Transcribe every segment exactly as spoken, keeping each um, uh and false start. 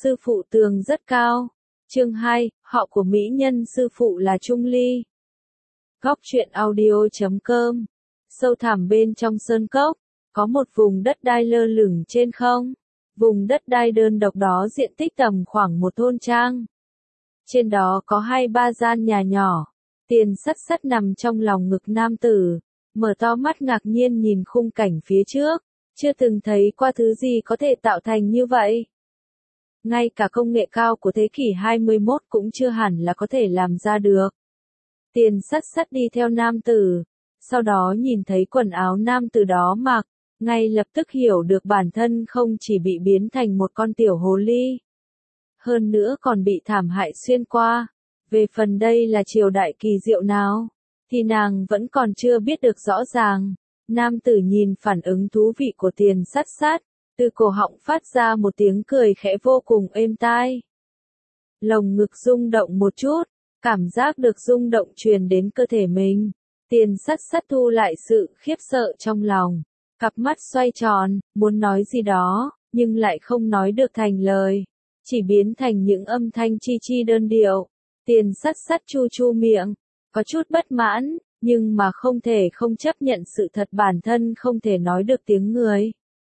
Sư phụ tường rất cao. Chương hai, họ của mỹ nhân sư phụ là Trung Ly. Góc truyện audio chấm com. Sâu thẳm bên trong sơn cốc, có một vùng đất đai lơ lửng trên không. Vùng đất đai đơn độc đó diện tích tầm khoảng một thôn trang. Trên đó có hai ba gian nhà nhỏ. Tiền sắt sắt nằm trong lòng ngực nam tử, mở to mắt ngạc nhiên nhìn khung cảnh phía trước, chưa từng thấy qua thứ gì có thể tạo thành như vậy. Ngay cả công nghệ cao của thế kỷ hai mươi mốt cũng chưa hẳn là có thể làm ra được. Tiền sắt sắt đi theo nam tử, sau đó nhìn thấy quần áo nam tử đó mặc, ngay lập tức hiểu được bản thân không chỉ bị biến thành một con tiểu hồ ly, hơn nữa còn bị thảm hại xuyên qua. Về phần đây là triều đại kỳ diệu nào, thì nàng vẫn còn chưa biết được rõ ràng. Nam tử nhìn phản ứng thú vị của tiền sắt sắt, từ cổ họng phát ra một tiếng cười khẽ vô cùng êm tai. Lồng ngực rung động một chút, cảm giác được rung động truyền đến cơ thể mình. Tiền sắt sắt thu lại sự khiếp sợ trong lòng, cặp mắt xoay tròn, muốn nói gì đó, nhưng lại không nói được thành lời, chỉ biến thành những âm thanh chi chi đơn điệu. Tiền sắt sắt chu chu miệng, có chút bất mãn, nhưng mà không thể không chấp nhận sự thật bản thân không thể nói được tiếng người.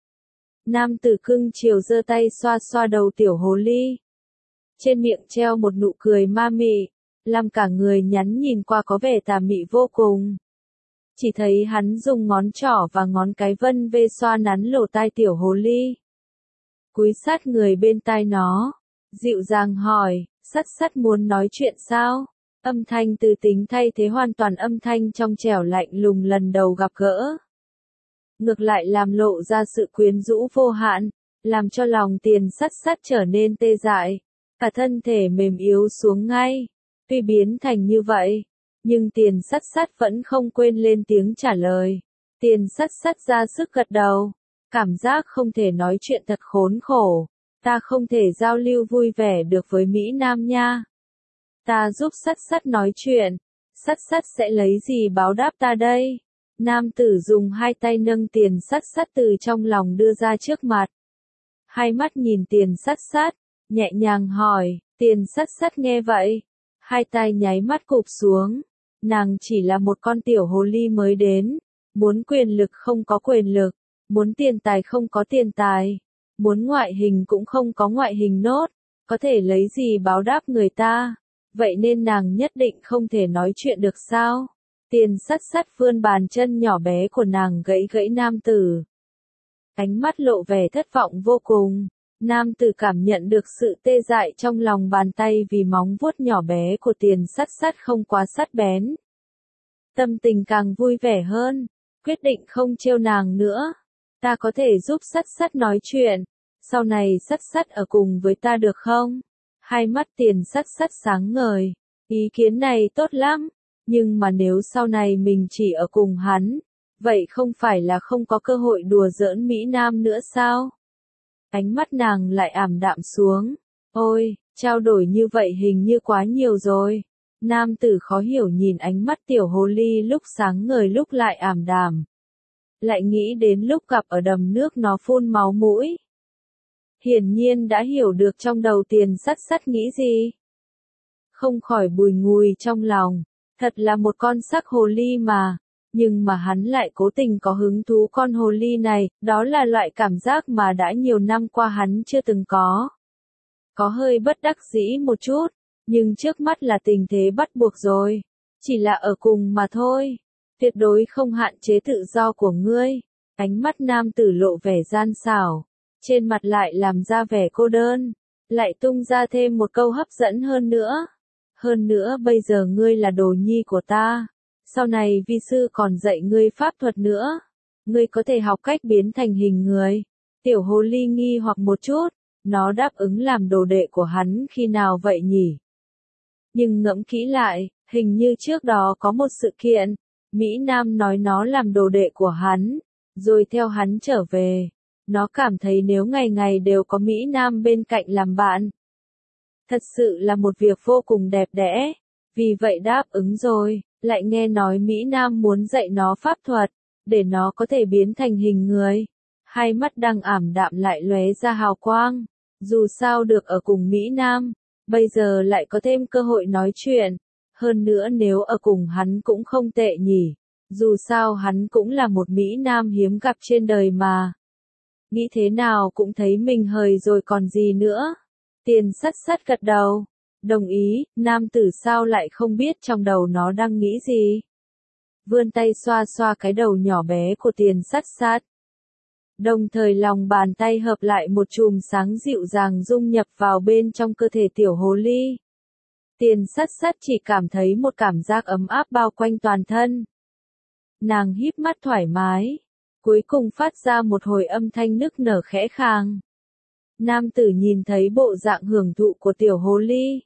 Nam tử cưng chiều giơ tay xoa xoa đầu tiểu hồ ly. Trên miệng treo một nụ cười ma mị, làm cả người nhắn nhìn qua có vẻ tà mị vô cùng. Chỉ thấy hắn dùng ngón trỏ và ngón cái vân vê xoa nắn lỗ tai tiểu hồ ly. Cúi sát người bên tai nó, dịu dàng hỏi, sắt sắt muốn nói chuyện sao? Âm thanh từ tính thay thế hoàn toàn âm thanh trong trẻo lạnh lùng lần đầu gặp gỡ. Ngược lại làm lộ ra sự quyến rũ vô hạn, làm cho lòng tiền sắt sắt trở nên tê dại, cả thân thể mềm yếu xuống ngay. Tuy biến thành như vậy, nhưng tiền sắt sắt vẫn không quên lên tiếng trả lời. Tiền sắt sắt ra sức gật đầu, cảm giác không thể nói chuyện thật khốn khổ. Ta không thể giao lưu vui vẻ được với Mỹ Nam nha. Ta giúp sắt sắt nói chuyện, sắt sắt sẽ lấy gì báo đáp ta đây? Nam tử dùng hai tay nâng tiền sắt sắt từ trong lòng đưa ra trước mặt. Hai mắt nhìn tiền sắt sắt, nhẹ nhàng hỏi, tiền sắt sắt nghe vậy. Hai tay nháy mắt cụp xuống, nàng chỉ là một con tiểu hồ ly mới đến, muốn quyền lực không có quyền lực, muốn tiền tài không có tiền tài. Muốn ngoại hình cũng không có ngoại hình nốt, có thể lấy gì báo đáp người ta, vậy nên nàng nhất định không thể nói chuyện được sao? Tiền sắt sắt vươn bàn chân nhỏ bé của nàng gãy gãy nam tử. Ánh mắt lộ vẻ thất vọng vô cùng, nam tử cảm nhận được sự tê dại trong lòng bàn tay vì móng vuốt nhỏ bé của tiền sắt sắt không quá sắc bén. Tâm tình càng vui vẻ hơn, quyết định không trêu nàng nữa. Ta có thể giúp sắt sắt nói chuyện, sau này sắt sắt ở cùng với ta được không? Hai mắt tiền sắt sắt sáng ngời, ý kiến này tốt lắm, nhưng mà nếu sau này mình chỉ ở cùng hắn, vậy không phải là không có cơ hội đùa giỡn Mỹ Nam nữa sao? Ánh mắt nàng lại ảm đạm xuống, ôi, trao đổi như vậy hình như quá nhiều rồi. Nam tử khó hiểu nhìn ánh mắt tiểu hồ ly lúc sáng ngời lúc lại ảm đạm. Lại nghĩ đến lúc gặp ở đầm nước nó phun máu mũi. Hiển nhiên đã hiểu được trong đầu tiền sắt sắt nghĩ gì. Không khỏi bùi ngùi trong lòng, thật là một con sắc hồ ly mà, nhưng mà hắn lại cố tình có hứng thú con hồ ly này, đó là loại cảm giác mà đã nhiều năm qua hắn chưa từng có. Có hơi bất đắc dĩ một chút, nhưng trước mắt là tình thế bắt buộc rồi, chỉ là ở cùng mà thôi. Tuyệt đối không hạn chế tự do của ngươi. Ánh mắt nam tử lộ vẻ gian xảo, trên mặt lại làm ra vẻ cô đơn, lại tung ra thêm một câu hấp dẫn hơn nữa. Hơn nữa bây giờ ngươi là đồ nhi của ta, sau này vi sư còn dạy ngươi pháp thuật nữa, ngươi có thể học cách biến thành hình người. Tiểu hồ ly nghi hoặc một chút, nó đáp ứng làm đồ đệ của hắn khi nào vậy nhỉ? Nhưng ngẫm kỹ lại, hình như trước đó có một sự kiện. Mỹ Nam nói nó làm đồ đệ của hắn, rồi theo hắn trở về. Nó cảm thấy nếu ngày ngày đều có Mỹ Nam bên cạnh làm bạn, thật sự là một việc vô cùng đẹp đẽ. Vì vậy đáp ứng rồi, lại nghe nói Mỹ Nam muốn dạy nó pháp thuật, để nó có thể biến thành hình người. Hai mắt đang ảm đạm lại lóe ra hào quang. Dù sao được ở cùng Mỹ Nam, bây giờ lại có thêm cơ hội nói chuyện. Hơn nữa nếu ở cùng hắn cũng không tệ nhỉ. Dù sao hắn cũng là một Mỹ Nam hiếm gặp trên đời mà. Nghĩ thế nào cũng thấy mình hời rồi còn gì nữa. Tiền sắt sắt gật đầu. Đồng ý, nam tử sao lại không biết trong đầu nó đang nghĩ gì. Vươn tay xoa xoa cái đầu nhỏ bé của tiền sắt sắt. Đồng thời lòng bàn tay hợp lại một chùm sáng dịu dàng dung nhập vào bên trong cơ thể tiểu hồ ly. Tiền sắt sắt chỉ cảm thấy một cảm giác ấm áp bao quanh toàn thân. Nàng híp mắt thoải mái, cuối cùng phát ra một hồi âm thanh nức nở khẽ khàng. Nam tử nhìn thấy bộ dạng hưởng thụ của tiểu hồ ly.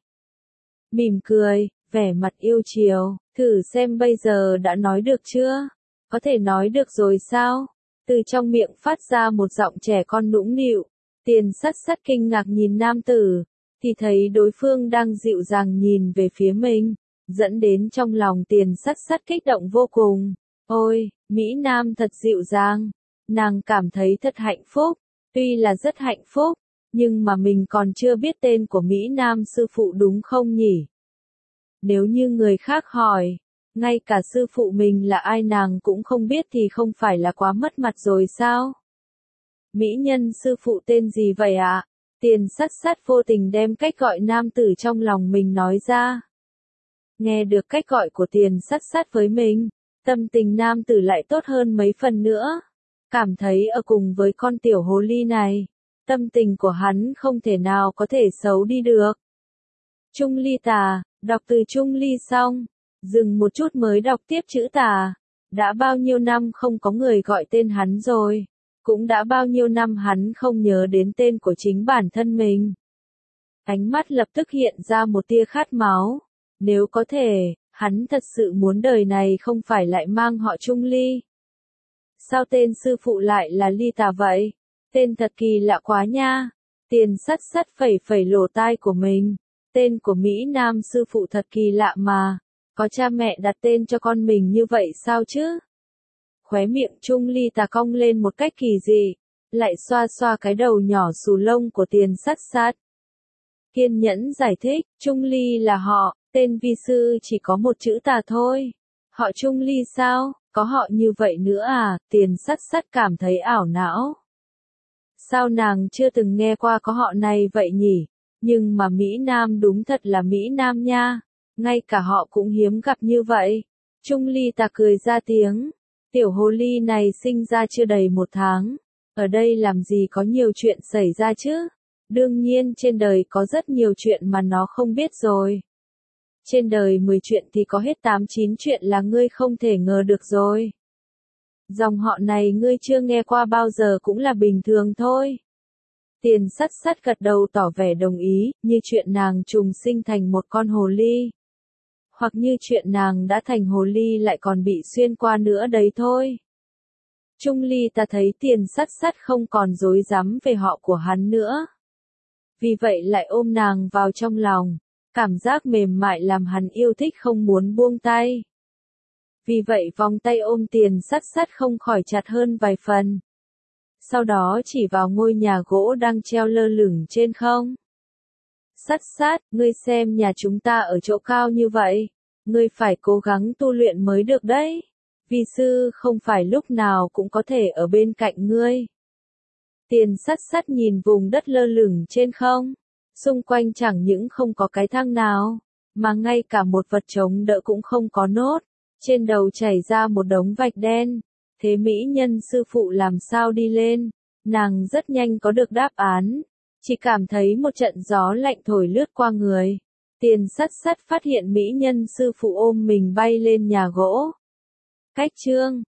Mỉm cười, vẻ mặt yêu chiều, thử xem bây giờ đã nói được chưa? Có thể nói được rồi sao? Từ trong miệng phát ra một giọng trẻ con nũng nịu. Tiền sắt sắt kinh ngạc nhìn nam tử, thì thấy đối phương đang dịu dàng nhìn về phía mình, dẫn đến trong lòng tiền sắt sắt kích động vô cùng. Ôi, Mỹ Nam thật dịu dàng, nàng cảm thấy thật hạnh phúc, tuy là rất hạnh phúc, nhưng mà mình còn chưa biết tên của Mỹ Nam sư phụ đúng không nhỉ? Nếu như người khác hỏi, ngay cả sư phụ mình là ai nàng cũng không biết thì không phải là quá mất mặt rồi sao? Mỹ nhân sư phụ tên gì vậy ạ? À? Tiền sắt sắt vô tình đem cách gọi nam tử trong lòng mình nói ra. Nghe được cách gọi của tiền sắt sắt với mình, tâm tình nam tử lại tốt hơn mấy phần nữa. Cảm thấy ở cùng với con tiểu hồ ly này, tâm tình của hắn không thể nào có thể xấu đi được. Trung ly tà, đọc từ Trung ly xong, dừng một chút mới đọc tiếp chữ tà. Đã bao nhiêu năm không có người gọi tên hắn rồi, cũng đã bao nhiêu năm hắn không nhớ đến tên của chính bản thân mình. Ánh mắt lập tức hiện ra một tia khát máu, nếu có thể, hắn thật sự muốn đời này không phải lại mang họ Trung ly. Sao tên sư phụ lại là ly tà vậy? Tên thật kỳ lạ quá nha. Tiền sắt sắt phẩy phẩy lỗ tai của mình. Tên của Mỹ Nam sư phụ thật kỳ lạ mà. Có cha mẹ đặt tên cho con mình như vậy sao chứ? Khóe miệng Trung ly tà cong lên một cách kỳ dị. Lại xoa xoa cái đầu nhỏ xù lông của tiền sắt sắt. Kiên nhẫn giải thích, Trung ly là họ, tên vi sư chỉ có một chữ tà thôi. Họ Trung ly sao? Có họ như vậy nữa à? Tiền sắt sắt cảm thấy ảo não. Sao nàng chưa từng nghe qua có họ này vậy nhỉ? Nhưng mà Mỹ Nam đúng thật là Mỹ Nam nha. Ngay cả họ cũng hiếm gặp như vậy. Trung ly tà cười ra tiếng. Tiểu hồ ly này sinh ra chưa đầy một tháng. Ở đây làm gì có nhiều chuyện xảy ra chứ? Đương nhiên trên đời có rất nhiều chuyện mà nó không biết rồi. Trên đời mười chuyện thì có hết tám chín chuyện là ngươi không thể ngờ được rồi. Dòng họ này ngươi chưa nghe qua bao giờ cũng là bình thường thôi. Tiền sắt sắt gật đầu tỏ vẻ đồng ý, như chuyện nàng trùng sinh thành một con hồ ly. Hoặc như chuyện nàng đã thành hồ ly lại còn bị xuyên qua nữa đấy thôi. Trung ly ta thấy tiền sắt sắt không còn dối rắm về họ của hắn nữa. Vì vậy lại ôm nàng vào trong lòng. Cảm giác mềm mại làm hắn yêu thích không muốn buông tay. Vì vậy vòng tay ôm tiền sắt sắt không khỏi chặt hơn vài phần. Sau đó chỉ vào ngôi nhà gỗ đang treo lơ lửng trên không. Sắt sắt, ngươi xem nhà chúng ta ở chỗ cao như vậy. Ngươi phải cố gắng tu luyện mới được đấy. Vi sư không phải lúc nào cũng có thể ở bên cạnh ngươi. Tiền sắt sắt nhìn vùng đất lơ lửng trên không. Xung quanh chẳng những không có cái thang nào, mà ngay cả một vật chống đỡ cũng không có nốt. Trên đầu chảy ra một đống vạch đen. Thế mỹ nhân sư phụ làm sao đi lên? Nàng rất nhanh có được đáp án. Chỉ cảm thấy một trận gió lạnh thổi lướt qua người. Tiền sắt sắt phát hiện mỹ nhân sư phụ ôm mình bay lên nhà gỗ. Cách chương